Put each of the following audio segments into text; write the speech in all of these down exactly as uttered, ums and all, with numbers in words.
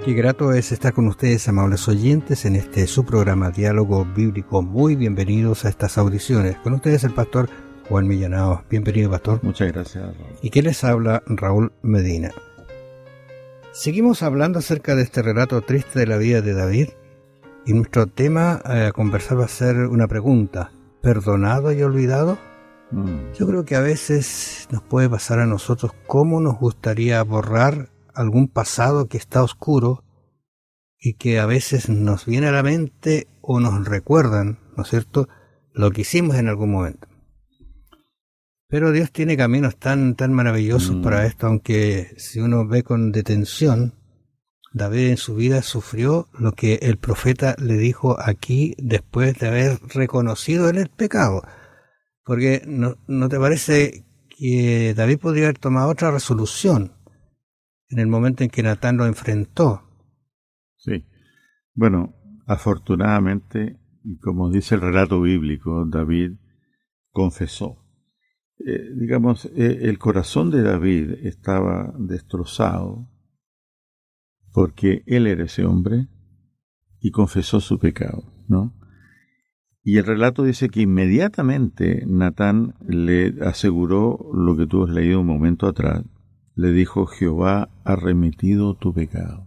Qué grato es estar con ustedes, amables oyentes, en este su programa Diálogo Bíblico. Muy bienvenidos a estas audiciones. Con ustedes el pastor Juan Millanao. Bienvenido, pastor. Muchas gracias, Raúl. ¿Y qué les habla? Raúl Medina. Seguimos hablando acerca de este relato triste de la vida de David, y nuestro tema a conversar va a ser una pregunta: ¿perdonado y olvidado? Mm. Yo creo que a veces nos puede pasar a nosotros cómo nos gustaría borrar algún pasado que está oscuro y que a veces nos viene a la mente o nos recuerdan, ¿no es cierto?, lo que hicimos en algún momento. Pero Dios tiene caminos tan, tan maravillosos mm. para esto, aunque si uno ve con detención, David en su vida sufrió lo que el profeta le dijo aquí después de haber reconocido en el pecado. Porque ¿no, no te parece que David podría haber tomado otra resolución en el momento en que Natán lo enfrentó? Sí. Bueno, afortunadamente, como dice el relato bíblico, David confesó. Eh, digamos, eh, el corazón de David estaba destrozado porque él era ese hombre y confesó su pecado, ¿no? Y el relato dice que inmediatamente Natán le aseguró lo que tú has leído un momento atrás. Le dijo: Jehová ha remitido tu pecado.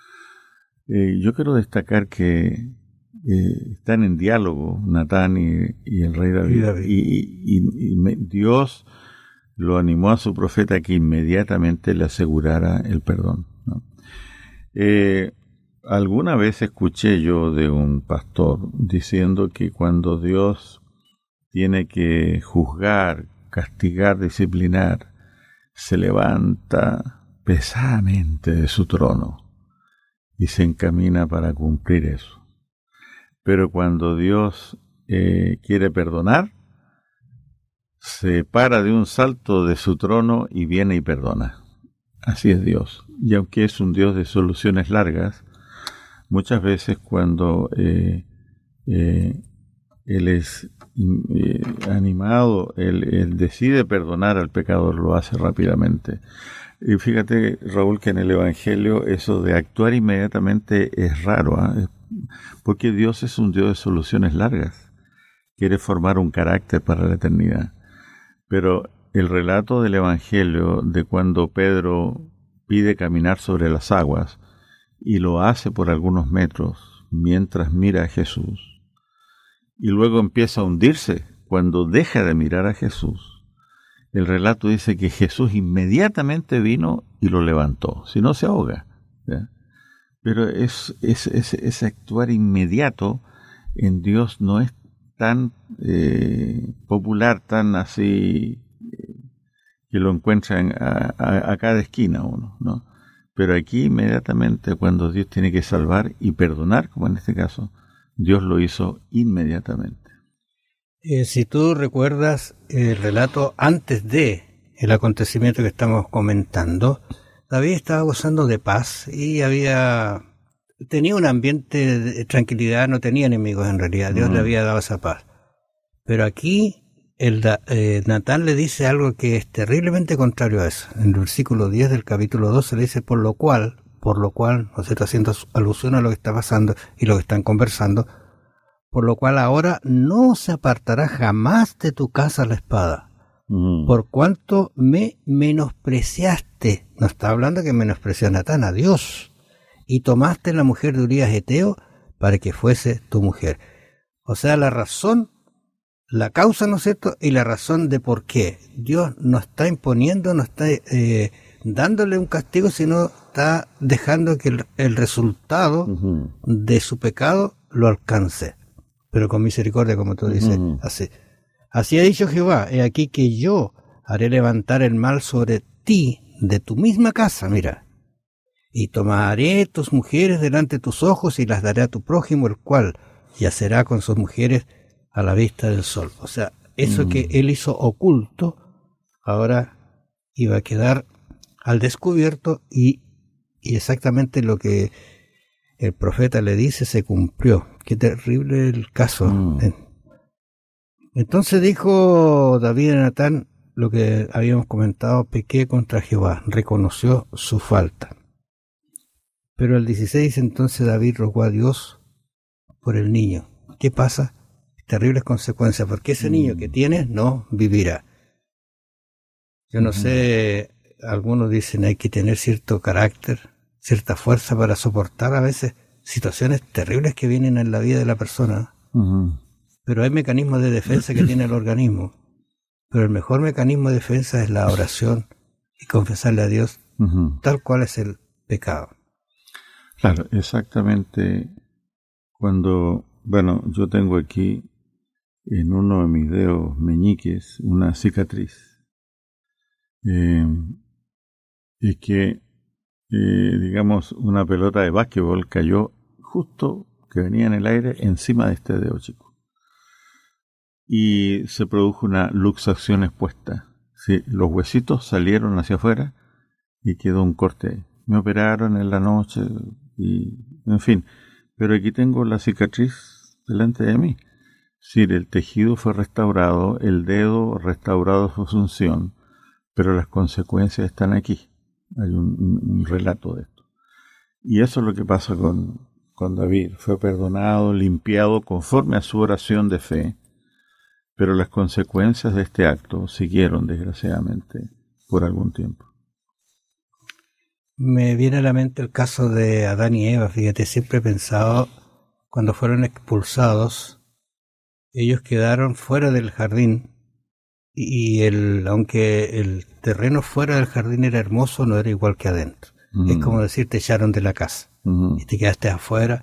Eh, yo quiero destacar que eh, están en diálogo Natán y, y el rey David. Y, David. y, y, y me, Dios lo animó a su profeta que inmediatamente le asegurara el perdón, ¿no? Eh, alguna vez escuché yo de un pastor diciendo que cuando Dios tiene que juzgar, castigar, disciplinar, se levanta pesadamente de su trono y se encamina para cumplir eso. Pero cuando Dios eh, quiere perdonar, se para de un salto de su trono y viene y perdona. Así es Dios. Y aunque es un Dios de soluciones largas, muchas veces cuando eh, eh, Él es eh, animado, él, él decide perdonar al pecador, lo hace rápidamente. Y fíjate, Raúl, que en el Evangelio eso de actuar inmediatamente es raro, ¿eh? Porque Dios es un Dios de soluciones largas. Quiere formar un carácter para la eternidad. Pero el relato del Evangelio de cuando Pedro pide caminar sobre las aguas y lo hace por algunos metros mientras mira a Jesús, y luego empieza a hundirse cuando deja de mirar a Jesús, el relato dice que Jesús inmediatamente vino y lo levantó, si no se ahoga, ¿ya? Pero es, es, es, ese actuar inmediato en Dios no es tan eh, popular, tan así, eh, que lo encuentran a, a, a cada esquina uno, ¿no? Pero aquí inmediatamente, cuando Dios tiene que salvar y perdonar, como en este caso, Dios lo hizo inmediatamente. Eh, si tú recuerdas el relato antes de el acontecimiento que estamos comentando, David estaba gozando de paz y había tenía un ambiente de tranquilidad, no tenía enemigos en realidad, Dios mm. le había dado esa paz. Pero aquí el eh, Natán le dice algo que es terriblemente contrario a eso. En el versículo diez del capítulo doce le dice: por lo cual, por lo cual, ¿no es cierto?, haciendo alusión a lo que está pasando y lo que están conversando, por lo cual ahora no se apartará jamás de tu casa la espada, mm. por cuanto me menospreciaste. No está hablando que menospreció a Natán, a Dios, y tomaste la mujer de Urías Heteo para que fuese tu mujer. O sea, la razón, la causa, ¿no es cierto?, y la razón de por qué. Dios no está imponiendo, no está eh, dándole un castigo, sino está dejando que el, el resultado uh-huh. de su pecado lo alcance, pero con misericordia, como tú dices. Uh-huh. Así, así ha dicho Jehová: he aquí que yo haré levantar el mal sobre ti de tu misma casa, mira, y tomaré tus mujeres delante de tus ojos y las daré a tu prójimo, el cual yacerá con sus mujeres a la vista del sol. O sea, eso mm. que él hizo oculto, ahora iba a quedar al descubierto, y, y exactamente lo que el profeta le dice se cumplió. Qué terrible el caso. Mm. Entonces dijo David a Natán lo que habíamos comentado: pequé contra Jehová, reconoció su falta. Pero el dieciséis entonces David rogó a Dios por el niño. ¿Qué pasa? Terribles consecuencias, porque ese niño que tienes no vivirá. Yo no uh-huh. sé, algunos dicen hay que tener cierto carácter, cierta fuerza para soportar a veces situaciones terribles que vienen en la vida de la persona. Uh-huh. Pero hay mecanismos de defensa que tiene el organismo. Pero el mejor mecanismo de defensa es la oración y confesarle a Dios uh-huh. tal cual es el pecado. Claro, exactamente. Cuando, bueno, yo tengo aquí en uno de mis dedos meñiques una cicatriz. Eh, es que, eh, digamos, una pelota de básquetbol cayó justo que venía en el aire encima de este dedo chico. Y se produjo una luxación expuesta. Sí, los huesitos salieron hacia afuera y quedó un corte. Me operaron en la noche y, en fin. Pero aquí tengo la cicatriz delante de mí. Sí, el tejido fue restaurado, el dedo restaurado su función, pero las consecuencias están aquí. Hay un, un, un relato de esto. Y eso es lo que pasa con, con David. Fue perdonado, limpiado conforme a su oración de fe, pero las consecuencias de este acto siguieron, desgraciadamente, por algún tiempo. Me viene a la mente el caso de Adán y Eva. Fíjate, siempre he pensado, cuando fueron expulsados, ellos quedaron fuera del jardín, y el, aunque el terreno fuera del jardín era hermoso, no era igual que adentro. Uh-huh. Es como decir, te echaron de la casa uh-huh. y te quedaste afuera.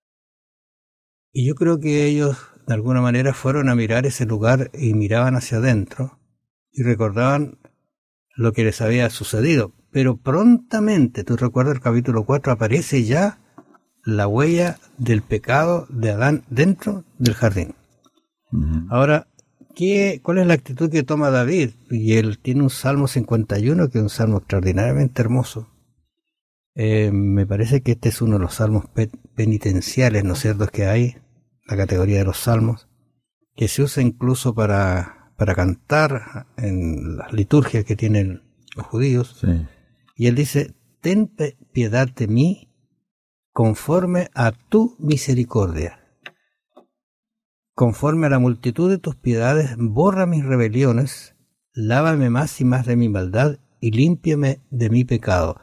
Y yo creo que ellos, de alguna manera, fueron a mirar ese lugar y miraban hacia adentro y recordaban lo que les había sucedido. Pero prontamente, tú recuerdas el capítulo cuatro, aparece ya la huella del pecado de Adán dentro del jardín. Uh-huh. Ahora, ¿qué, ¿cuál es la actitud que toma David? Y él tiene un Salmo cincuenta y uno, que es un salmo extraordinariamente hermoso. Eh, me parece que este es uno de los salmos pe- penitenciales, ¿no es cierto?, que hay, la categoría de los salmos, que se usa incluso para, para cantar en las liturgias que tienen los judíos. Sí. Y él dice, ten piedad de mí conforme a tu misericordia. Conforme a la multitud de tus piedades, borra mis rebeliones, lávame más y más de mi maldad y límpiame de mi pecado.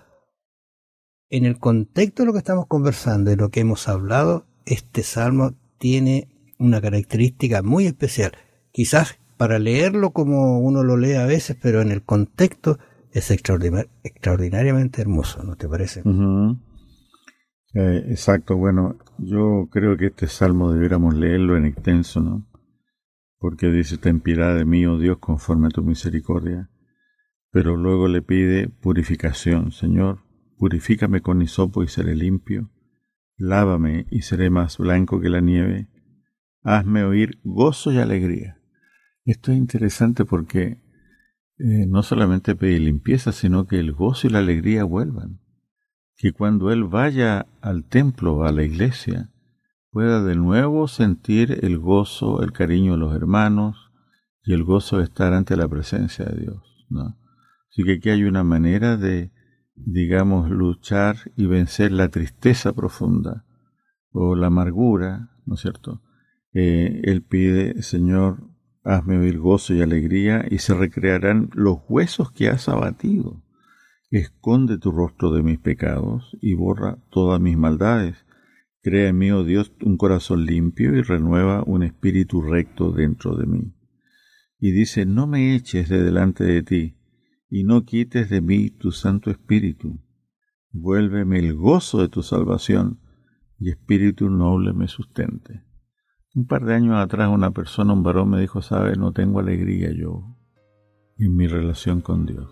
En el contexto de lo que estamos conversando y lo que hemos hablado, este salmo tiene una característica muy especial. Quizás para leerlo como uno lo lee a veces, pero en el contexto es extraordinar- extraordinariamente hermoso, ¿no te parece? Uh-huh. Eh, exacto, bueno, yo creo que este salmo debiéramos leerlo en extenso, ¿no? Porque dice, ten piedad de mí, oh Dios, conforme a tu misericordia. Pero luego le pide purificación. Señor, purifícame con hisopo y seré limpio. Lávame y seré más blanco que la nieve. Hazme oír gozo y alegría. Esto es interesante porque eh, no solamente pide limpieza, sino que el gozo y la alegría vuelvan. Que cuando él vaya al templo, a la iglesia, pueda de nuevo sentir el gozo, el cariño de los hermanos y el gozo de estar ante la presencia de Dios, ¿no? Así que aquí hay una manera de, digamos, luchar y vencer la tristeza profunda o la amargura, ¿no es cierto? Eh, él pide, Señor, hazme oír gozo y alegría y se recrearán los huesos que has abatido. Esconde tu rostro de mis pecados y borra todas mis maldades. Crea en mí, oh Dios, un corazón limpio y renueva un espíritu recto dentro de mí. Y dice, no me eches de delante de ti y no quites de mí tu santo espíritu. Vuélveme el gozo de tu salvación y espíritu noble me sustente. Un par de años atrás una persona, un varón me dijo, sabe, no tengo alegría yo en mi relación con Dios.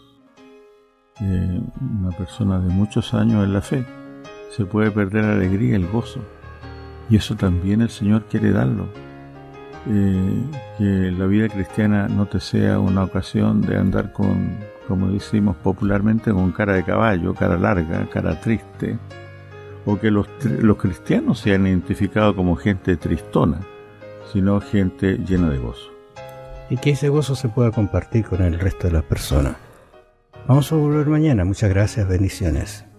Eh, una persona de muchos años en la fe, se puede perder la alegría, el gozo, y eso también el Señor quiere darlo. Eh, que la vida cristiana no te sea una ocasión de andar con, como decimos popularmente, con cara de caballo, cara larga, cara triste, o que los, los cristianos sean identificados como gente tristona, sino gente llena de gozo. Y que ese gozo se pueda compartir con el resto de las personas. Vamos a volver mañana. Muchas gracias, bendiciones.